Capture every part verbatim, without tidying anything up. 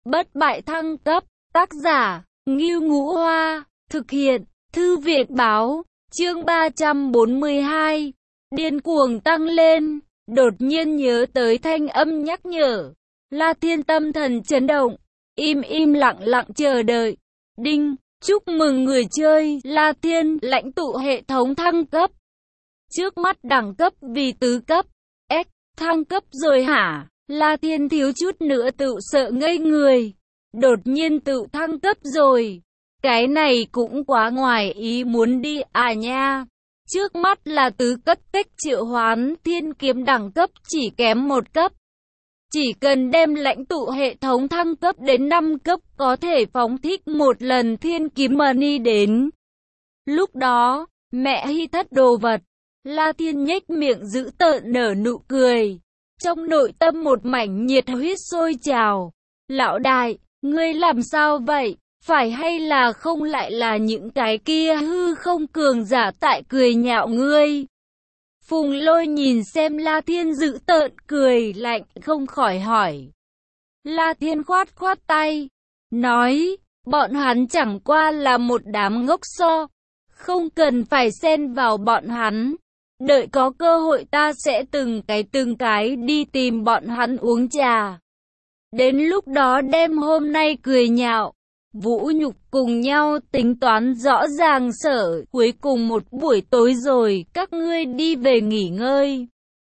Bất bại thăng cấp, tác giả, Ngưu Ngũ Hoa, thực hiện, Thư viện báo, chương ba trăm bốn mươi hai, điên cuồng tăng lên, đột nhiên nhớ tới thanh âm nhắc nhở. La Thiên tâm thần chấn động, im im lặng lặng chờ đợi. Đinh, chúc mừng người chơi, La Thiên, lãnh tụ hệ thống thăng cấp. Trước mắt đẳng cấp vì tứ cấp, S, thăng cấp rồi hả? La Thiên thiếu chút nữa tự sợ ngây người. Đột nhiên tự thăng cấp rồi. Cái này cũng quá ngoài ý muốn đi à nha. Trước mắt là tứ cấp cách triệu hoán thiên kiếm đẳng cấp chỉ kém một cấp. Chỉ cần đem lãnh tụ hệ thống thăng cấp đến năm cấp có thể phóng thích một lần thiên kiếm money đến. Lúc đó, mẹ hy thất đồ vật. La Thiên nhếch miệng giữ tợn nở nụ cười. Trong nội tâm một mảnh nhiệt huyết sôi trào. Lão đại, ngươi làm sao vậy? Phải hay là không lại là những cái kia hư không cường giả tại cười nhạo ngươi? Phùng Lôi nhìn xem La Thiên dữ tợn cười lạnh không khỏi hỏi. La Thiên khoát khoát tay, nói, bọn hắn chẳng qua là một đám ngốc so, không cần phải xen vào bọn hắn. Đợi có cơ hội ta sẽ từng cái từng cái đi tìm bọn hắn uống trà. Đến lúc đó đem hôm nay cười nhạo, vũ nhục cùng nhau tính toán rõ ràng sở. Cuối cùng một buổi tối rồi, các ngươi đi về nghỉ ngơi.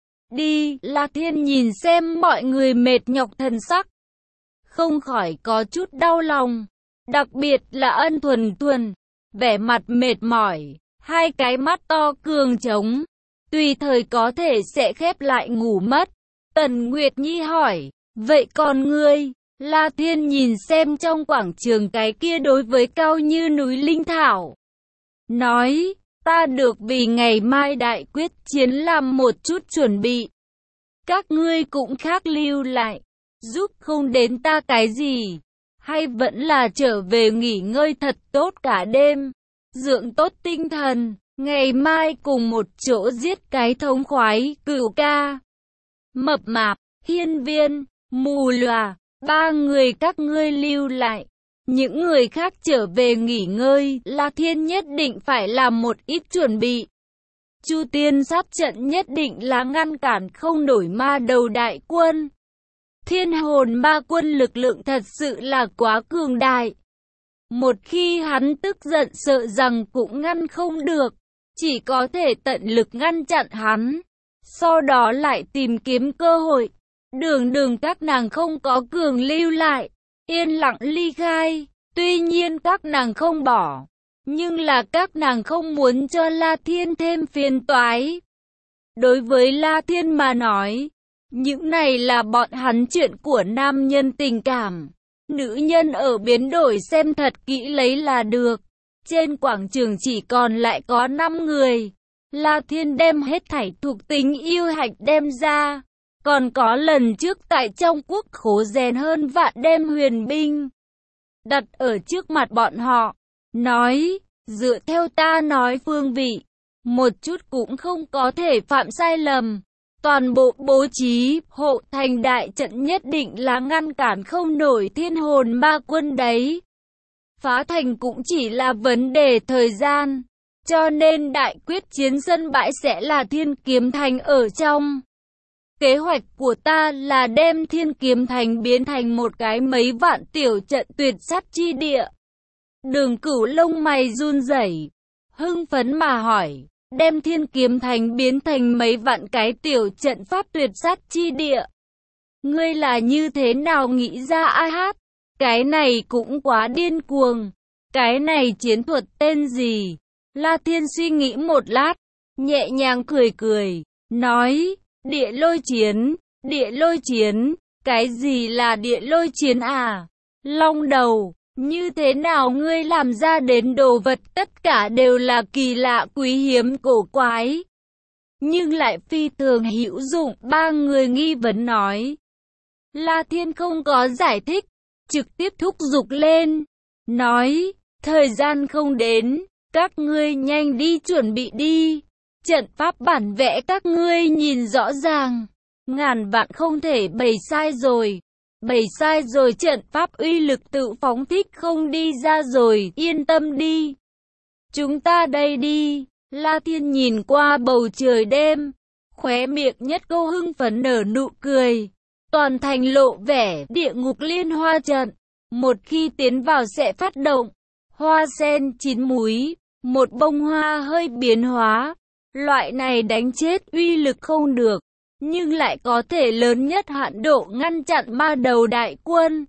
Đi, La Thiên nhìn xem mọi người mệt nhọc thần sắc. Không khỏi có chút đau lòng. Đặc biệt là Ân Thuần Thuần, vẻ mặt mệt mỏi, hai cái mắt to cường trống. Tùy thời có thể sẽ khép lại ngủ mất. Tần Nguyệt Nhi hỏi, vậy còn ngươi? La Thiên nhìn xem trong quảng trường cái kia đối với cao như núi linh thảo. Nói, ta được vì ngày mai đại quyết chiến làm một chút chuẩn bị. Các ngươi cũng khác lưu lại, giúp không đến ta cái gì. Hay vẫn là trở về nghỉ ngơi thật tốt cả đêm, dưỡng tốt tinh thần. Ngày mai cùng một chỗ giết cái thống khoái, Cửu Ca, Mập Mạp, Hiên Viên, Mù Lòa, ba người các ngươi lưu lại. Những người khác trở về nghỉ ngơi, La Thiên nhất định phải làm một ít chuẩn bị. Chu Tiên sát trận nhất định là ngăn cản không nổi ma đầu đại quân. Thiên hồn ma quân lực lượng thật sự là quá cường đại. Một khi hắn tức giận sợ rằng cũng ngăn không được. Chỉ có thể tận lực ngăn chặn hắn, sau đó lại tìm kiếm cơ hội. Đường đường các nàng không có cường lưu lại, yên lặng ly khai. Tuy nhiên các nàng không bỏ, nhưng là các nàng không muốn cho La Thiên thêm phiền toái. Đối với La Thiên mà nói, những này là bọn hắn chuyện của nam nhân tình cảm. Nữ nhân ở biến đổi xem thật kỹ lấy là được. Trên quảng trường chỉ còn lại có năm người. La Thiên đem hết thảy thuộc tính yêu hạch đem ra. Còn có lần trước tại trong quốc khố rèn hơn vạn đem huyền binh đặt ở trước mặt bọn họ. Nói, dựa theo ta nói phương vị, một chút cũng không có thể phạm sai lầm. Toàn bộ bố trí, hộ thành đại trận nhất định là ngăn cản không nổi thiên hồn ma quân đấy. Phá thành cũng chỉ là vấn đề thời gian, cho nên đại quyết chiến sân bãi sẽ là Thiên Kiếm Thành ở trong. Kế hoạch của ta là đem Thiên Kiếm Thành biến thành một cái mấy vạn tiểu trận tuyệt sát chi địa. Đường Cửu lông mày run rẩy, hưng phấn mà hỏi, đem Thiên Kiếm Thành biến thành mấy vạn cái tiểu trận pháp tuyệt sát chi địa. Ngươi là như thế nào nghĩ ra ai hát? Cái này cũng quá điên cuồng. Cái này chiến thuật tên gì? La Thiên suy nghĩ một lát, nhẹ nhàng cười cười, nói, địa lôi chiến, địa lôi chiến, cái gì là địa lôi chiến à? Long đầu, như thế nào ngươi làm ra đến đồ vật tất cả đều là kỳ lạ quý hiếm cổ quái, nhưng lại phi thường hữu dụng, ba người nghi vấn nói. La Thiên không có giải thích, trực tiếp thúc giục lên, nói, thời gian không đến, các ngươi nhanh đi chuẩn bị đi. Trận pháp bản vẽ các ngươi nhìn rõ ràng, ngàn vạn không thể bày sai rồi. Bày sai rồi, trận pháp uy lực tự phóng thích không đi ra rồi, yên tâm đi. Chúng ta đây đi. La Thiên nhìn qua bầu trời đêm, khóe miệng nhất câu hưng phấn nở nụ cười. Toàn thành lộ vẻ địa ngục liên hoa trận. Một khi tiến vào sẽ phát động. Hoa sen chín múi, một bông hoa hơi biến hóa. Loại này đánh chết uy lực không được, nhưng lại có thể lớn nhất hạn độ ngăn chặn ma đầu đại quân.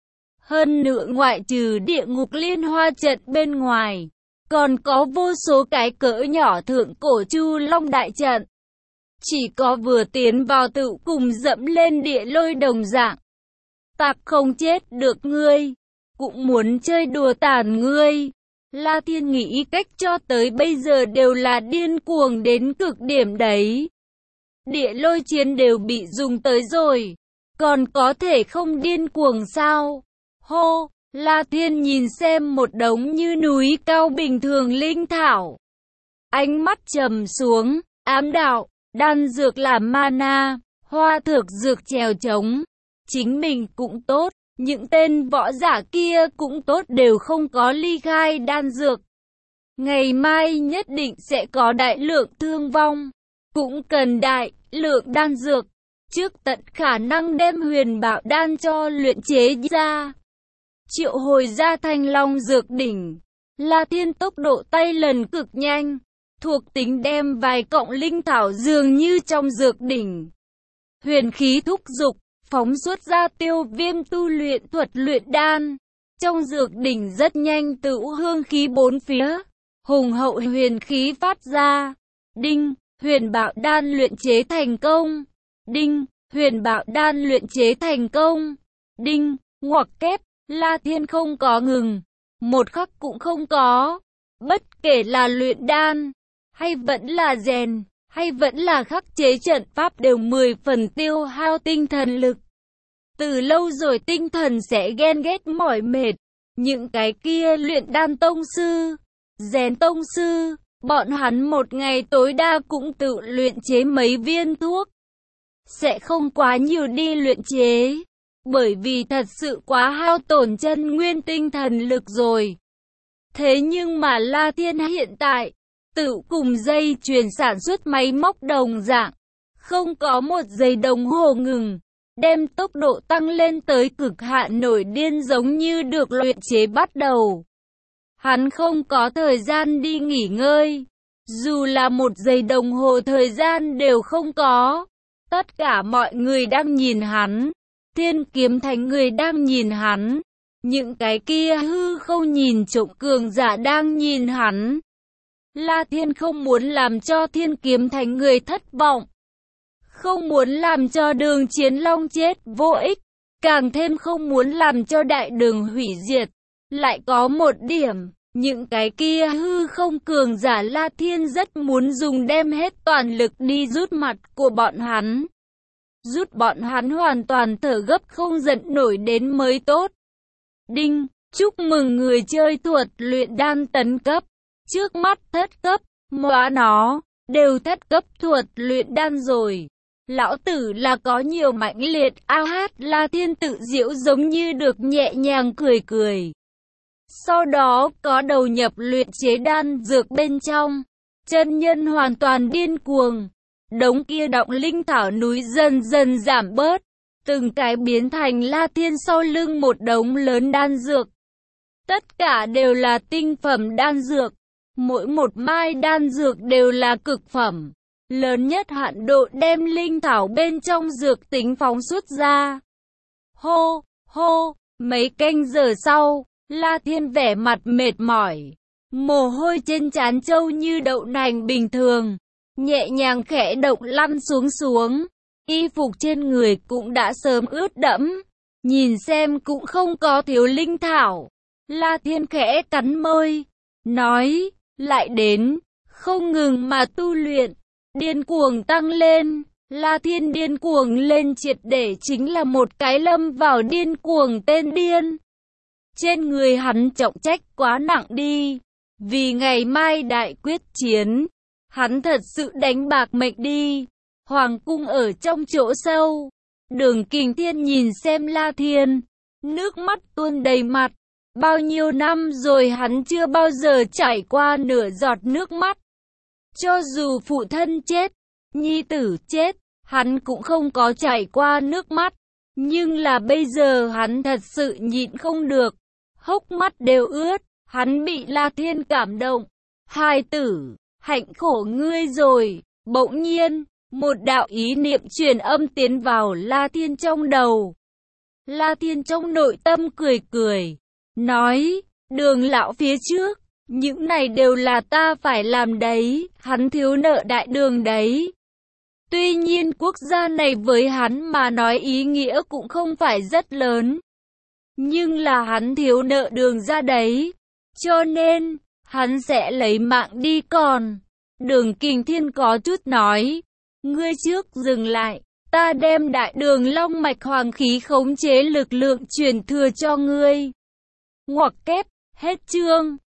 Hơn nữa ngoại trừ địa ngục liên hoa trận bên ngoài, còn có vô số cái cỡ nhỏ thượng cổ Chu Long đại trận. Chỉ có vừa tiến vào tự cùng dẫm lên địa lôi đồng dạng. Tạp không chết được ngươi, cũng muốn chơi đùa tàn ngươi. La Thiên nghĩ cách cho tới bây giờ đều là điên cuồng đến cực điểm đấy. Địa lôi chiến đều bị dùng tới rồi, còn có thể không điên cuồng sao? Hô! La Thiên nhìn xem một đống như núi cao bình thường linh thảo. Ánh mắt trầm xuống, ám đạo, đan dược là mana, hoa thực dược chèo chống. Chính mình cũng tốt, những tên võ giả kia cũng tốt, đều không có ly khai đan dược. Ngày mai nhất định sẽ có đại lượng thương vong, cũng cần đại lượng đan dược, trước tận khả năng đem huyền bảo đan cho luyện chế ra. Triệu hồi ra thanh long dược đỉnh, La Thiên tốc độ tay lần cực nhanh, thuộc tính đem vài cọng linh thảo dường như trong dược đỉnh. Huyền khí thúc dục, phóng xuất ra tiêu viêm tu luyện thuật luyện đan. Trong dược đỉnh rất nhanh tự hương khí bốn phía, hùng hậu huyền khí phát ra. Đinh, huyền bảo đan luyện chế thành công. Đinh, huyền bảo đan luyện chế thành công. Đinh, ngoặc kép. La Thiên không có ngừng, một khắc cũng không có. Bất kể là luyện đan, hay vẫn là rèn, hay vẫn là khắc chế trận pháp đều mười phần tiêu hao tinh thần lực. Từ lâu rồi tinh thần sẽ ghen ghét mỏi mệt. Những cái kia luyện đan tông sư, rèn tông sư, bọn hắn một ngày tối đa cũng tự luyện chế mấy viên thuốc. Sẽ không quá nhiều đi luyện chế, bởi vì thật sự quá hao tổn chân nguyên tinh thần lực rồi. Thế nhưng mà La Thiên hiện tại, tự cùng dây chuyền sản xuất máy móc đồng dạng, không có một giây đồng hồ ngừng, đem tốc độ tăng lên tới cực hạn nổi điên giống như được luyện chế bắt đầu. Hắn không có thời gian đi nghỉ ngơi, dù là một giây đồng hồ thời gian đều không có. Tất cả mọi người đang nhìn hắn, Thiên Kiếm Thành người đang nhìn hắn, những cái kia hư không nhìn trộm cường giả đang nhìn hắn. La Thiên không muốn làm cho Thiên Kiếm Thành người thất vọng, không muốn làm cho Đường Chiến Long chết vô ích, càng thêm không muốn làm cho đại đường hủy diệt. Lại có một điểm, những cái kia hư không cường giả La Thiên rất muốn dùng đem hết toàn lực đi rút mặt của bọn hắn. Rút bọn hắn hoàn toàn thở gấp không giận nổi đến mới tốt. Đinh, chúc mừng người chơi thuật luyện đan tấn cấp. Trước mắt thất cấp, móa nó, đều thất cấp thuật luyện đan rồi. Lão tử là có nhiều mãnh liệt, a hát La Thiên tự giễu giống như được nhẹ nhàng cười cười. Sau đó có đầu nhập luyện chế đan dược bên trong, chân nhân hoàn toàn điên cuồng. Đống kia động linh thảo núi dần dần giảm bớt, từng cái biến thành La Thiên sau lưng một đống lớn đan dược. Tất cả đều là tinh phẩm đan dược, mỗi một mai đan dược đều là cực phẩm, lớn nhất hạn độ đem linh thảo bên trong dược tính phóng xuất ra. Hô, hô, mấy canh giờ sau, La Thiên vẻ mặt mệt mỏi, mồ hôi trên trán trâu như đậu nành bình thường, nhẹ nhàng khẽ động lăn xuống xuống, y phục trên người cũng đã sớm ướt đẫm, nhìn xem cũng không có thiếu linh thảo. La Thiên khẽ cắn môi, nói, lại đến, không ngừng mà tu luyện, điên cuồng tăng lên. La Thiên điên cuồng lên triệt để chính là một cái lâm vào điên cuồng tên điên. Trên người hắn trọng trách quá nặng đi, vì ngày mai đại quyết chiến, hắn thật sự đánh bạc mệnh đi. Hoàng cung ở trong chỗ sâu, Đường Kình Thiên nhìn xem La Thiên, nước mắt tuôn đầy mặt. Bao nhiêu năm rồi hắn chưa bao giờ chảy qua nửa giọt nước mắt. Cho dù phụ thân chết, nhi tử chết, hắn cũng không có chảy qua nước mắt. Nhưng là bây giờ hắn thật sự nhịn không được, hốc mắt đều ướt, hắn bị La Thiên cảm động. Hài tử, hạnh khổ ngươi rồi. Bỗng nhiên, một đạo ý niệm truyền âm tiến vào La Thiên trong đầu. La Thiên trong nội tâm cười cười, nói, Đường lão phía trước, những này đều là ta phải làm đấy, hắn thiếu nợ đại đường đấy. Tuy nhiên quốc gia này với hắn mà nói ý nghĩa cũng không phải rất lớn. Nhưng là hắn thiếu nợ đường ra đấy. Cho nên, hắn sẽ lấy mạng đi còn. Đường Kình Thiên có chút nói. Ngươi trước dừng lại. Ta đem đại đường long mạch hoàng khí khống chế lực lượng truyền thừa cho ngươi. Ngoặc kép, hết chương.